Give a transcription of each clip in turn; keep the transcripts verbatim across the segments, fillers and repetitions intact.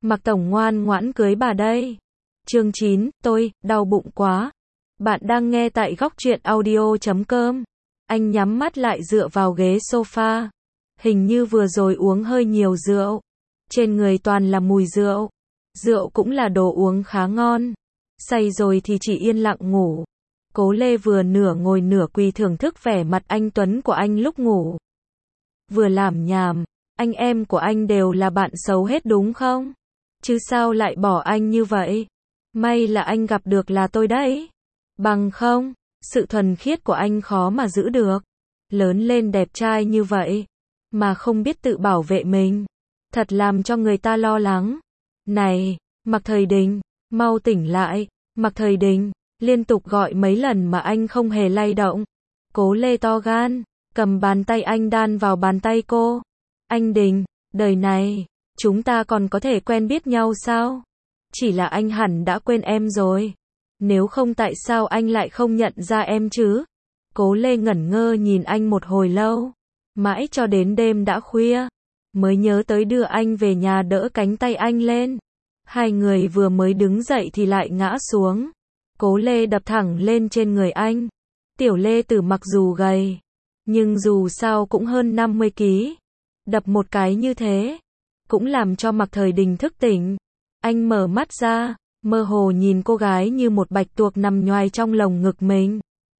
Mạc Tổng ngoan ngoãn cưới bà đây. Chương chín, tôi, đau bụng quá. Bạn đang nghe tại góc truyện audio chấm com. Anh nhắm mắt lại dựa vào ghế sofa. Hình như vừa rồi uống hơi nhiều rượu. Trên người toàn là mùi rượu. Rượu cũng là đồ uống khá ngon. Say rồi thì chỉ yên lặng ngủ. Cố Lê vừa nửa ngồi nửa quỳ thưởng thức vẻ mặt anh tuấn của anh lúc ngủ. Vừa làm nhảm, anh em của anh đều là bạn xấu hết đúng không? Chứ sao lại bỏ anh như vậy? May là anh gặp được là tôi đấy. Bằng không, sự thuần khiết của anh khó mà giữ được. Lớn lên đẹp trai như vậy, mà không biết tự bảo vệ mình. Thật làm cho người ta lo lắng. Này, Mạc Thời Đình, mau tỉnh lại. Mạc Thời Đình, liên tục gọi mấy lần mà anh không hề lay động. Cố Lê to gan, cầm bàn tay anh đan vào bàn tay cô. Anh Đình, đời này, chúng ta còn có thể quen biết nhau sao? Chỉ là anh hẳn đã quên em rồi. Nếu không tại sao anh lại không nhận ra em chứ? Cố Lê ngẩn ngơ nhìn anh một hồi lâu. Mãi cho đến đêm đã khuya, mới nhớ tới đưa anh về nhà đỡ cánh tay anh lên. Hai người vừa mới đứng dậy thì lại ngã xuống. Cố Lê đập thẳng lên trên người anh. Tiểu Lê Tử mặc dù gầy, nhưng dù sao cũng hơn năm mươi ki lô gam. Đập một cái như thế, cũng làm cho Mạc Thời Đình thức tỉnh. Anh mở mắt ra, mơ hồ nhìn cô gái như một bạch tuộc nằm nhoài trong lồng ngực mình.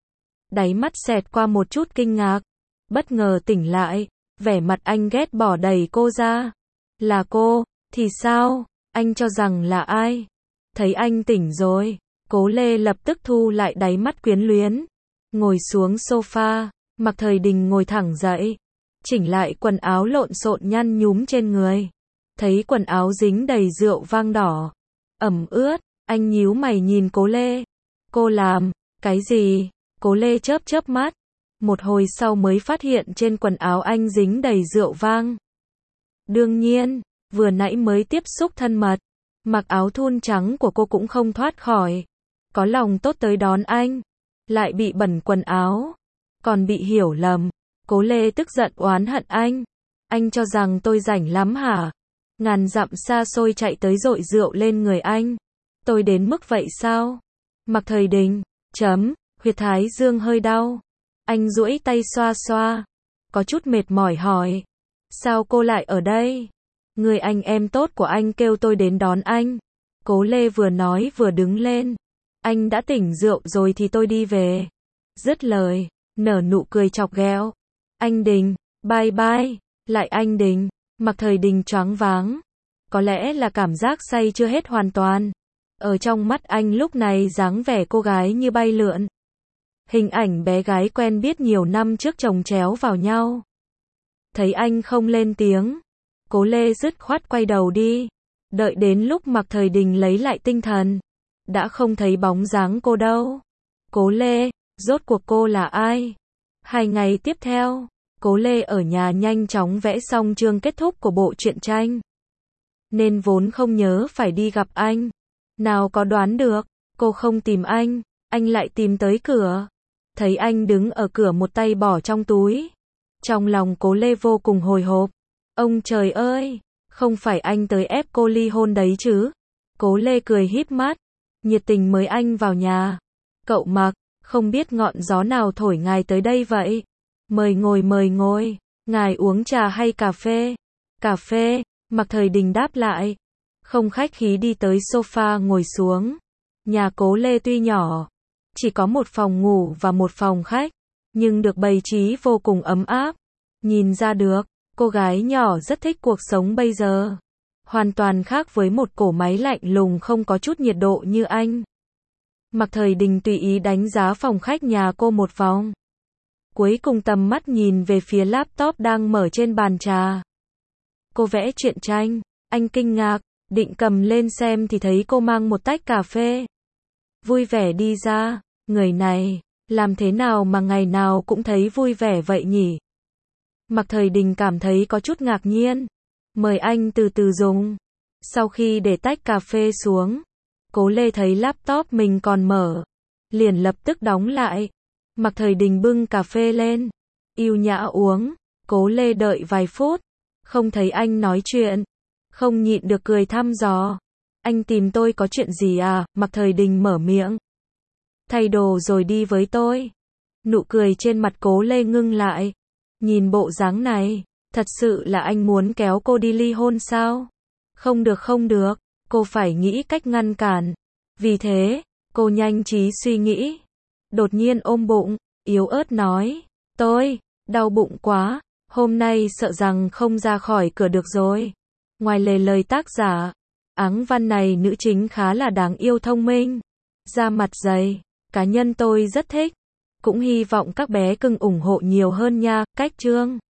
Đáy mắt xẹt qua một chút kinh ngạc. Bất ngờ tỉnh lại, vẻ mặt anh ghét bỏ đẩy cô ra. Là cô, thì sao? Anh cho rằng là ai? Thấy anh tỉnh rồi, Cố Lê lập tức thu lại đáy mắt quyến luyến. Ngồi xuống sofa, Mạc Thời Đình ngồi thẳng dậy. Chỉnh lại quần áo lộn xộn nhăn nhúm trên người. Thấy quần áo dính đầy rượu vang đỏ, ẩm ướt, anh nhíu mày nhìn Cố Lê. Cô làm cái gì? Cố Lê chớp chớp mắt. Một hồi sau mới phát hiện trên quần áo anh dính đầy rượu vang. Đương nhiên, vừa nãy mới tiếp xúc thân mật, mặc áo thun trắng của cô cũng không thoát khỏi. Có lòng tốt tới đón anh, lại bị bẩn quần áo, còn bị hiểu lầm. Cố Lê tức giận oán hận anh. Anh cho rằng tôi rảnh lắm hả? Ngàn dặm xa xôi chạy tới dội rượu lên người anh. Tôi đến mức vậy sao? Mạc Thời Đình, chấm, huyệt thái dương hơi đau. Anh duỗi tay xoa xoa, có chút mệt mỏi hỏi. Sao cô lại ở đây? Người anh em tốt của anh kêu tôi đến đón anh. Cố Lê vừa nói vừa đứng lên. Anh đã tỉnh rượu rồi thì tôi đi về. Dứt lời, nở nụ cười chọc ghẹo. Anh Đình, bye bye. Lại anh Đình. Mạc Thời Đình choáng váng. Có lẽ là cảm giác say chưa hết hoàn toàn. Ở trong mắt anh lúc này dáng vẻ cô gái như bay lượn. Hình ảnh bé gái quen biết nhiều năm trước chồng chéo vào nhau. Thấy anh không lên tiếng, Cố Lê dứt khoát quay đầu đi. Đợi đến lúc Mạc Thời Đình lấy lại tinh thần, đã không thấy bóng dáng cô đâu. Cố Lê, rốt cuộc cô là ai? Hai ngày tiếp theo, Cố Lê ở nhà nhanh chóng vẽ xong chương kết thúc của bộ truyện tranh. Nên vốn không nhớ phải đi gặp anh. Nào có đoán được, cô không tìm anh, anh lại tìm tới cửa. Thấy anh đứng ở cửa một tay bỏ trong túi. Trong lòng Cố Lê vô cùng hồi hộp. Ông trời ơi, không phải anh tới ép cô ly hôn đấy chứ? Cố Lê cười híp mắt, nhiệt tình mời anh vào nhà. Cậu Mạc, không biết ngọn gió nào thổi ngài tới đây vậy? Mời ngồi mời ngồi, ngài uống trà hay cà phê? Cà phê, Mạc Thời Đình đáp lại. Không khách khí đi tới sofa ngồi xuống. Nhà Cố Lê tuy nhỏ, chỉ có một phòng ngủ và một phòng khách, nhưng được bày trí vô cùng ấm áp. Nhìn ra được, cô gái nhỏ rất thích cuộc sống bây giờ. Hoàn toàn khác với một cỗ máy lạnh lùng không có chút nhiệt độ như anh. Mạc Thời Đình tùy ý đánh giá phòng khách nhà cô một vòng. Cuối cùng tầm mắt nhìn về phía laptop đang mở trên bàn trà. Cô vẽ truyện tranh, anh kinh ngạc, định cầm lên xem thì thấy cô mang một tách cà phê. Vui vẻ đi ra, người này, làm thế nào mà ngày nào cũng thấy vui vẻ vậy nhỉ? Mạc Thời Đình cảm thấy có chút ngạc nhiên. Mời anh từ từ dùng. Sau khi để tách cà phê xuống, Cố Lê thấy laptop mình còn mở, liền lập tức đóng lại. Mạc Thời Đình bưng cà phê lên, yêu nhã uống. Cố Lê đợi vài phút, không thấy anh nói chuyện, Không nhịn được cười thăm dò. Anh tìm tôi có chuyện gì à? Mạc Thời Đình mở miệng. Thay đồ rồi đi với tôi. Nụ cười trên mặt Cố Lê ngưng lại. Nhìn bộ dáng này, thật sự là anh muốn kéo cô đi ly hôn sao? Không được không được, cô phải nghĩ cách ngăn cản. Vì thế, cô nhanh trí suy nghĩ. Đột nhiên ôm bụng, yếu ớt nói. Tôi, đau bụng quá, hôm nay sợ rằng không ra khỏi cửa được rồi. Ngoài lề lời tác giả, áng văn này nữ chính khá là đáng yêu thông minh. Da mặt dày, cá nhân tôi rất thích. Cũng hy vọng các bé cưng ủng hộ nhiều hơn nha, cách chương.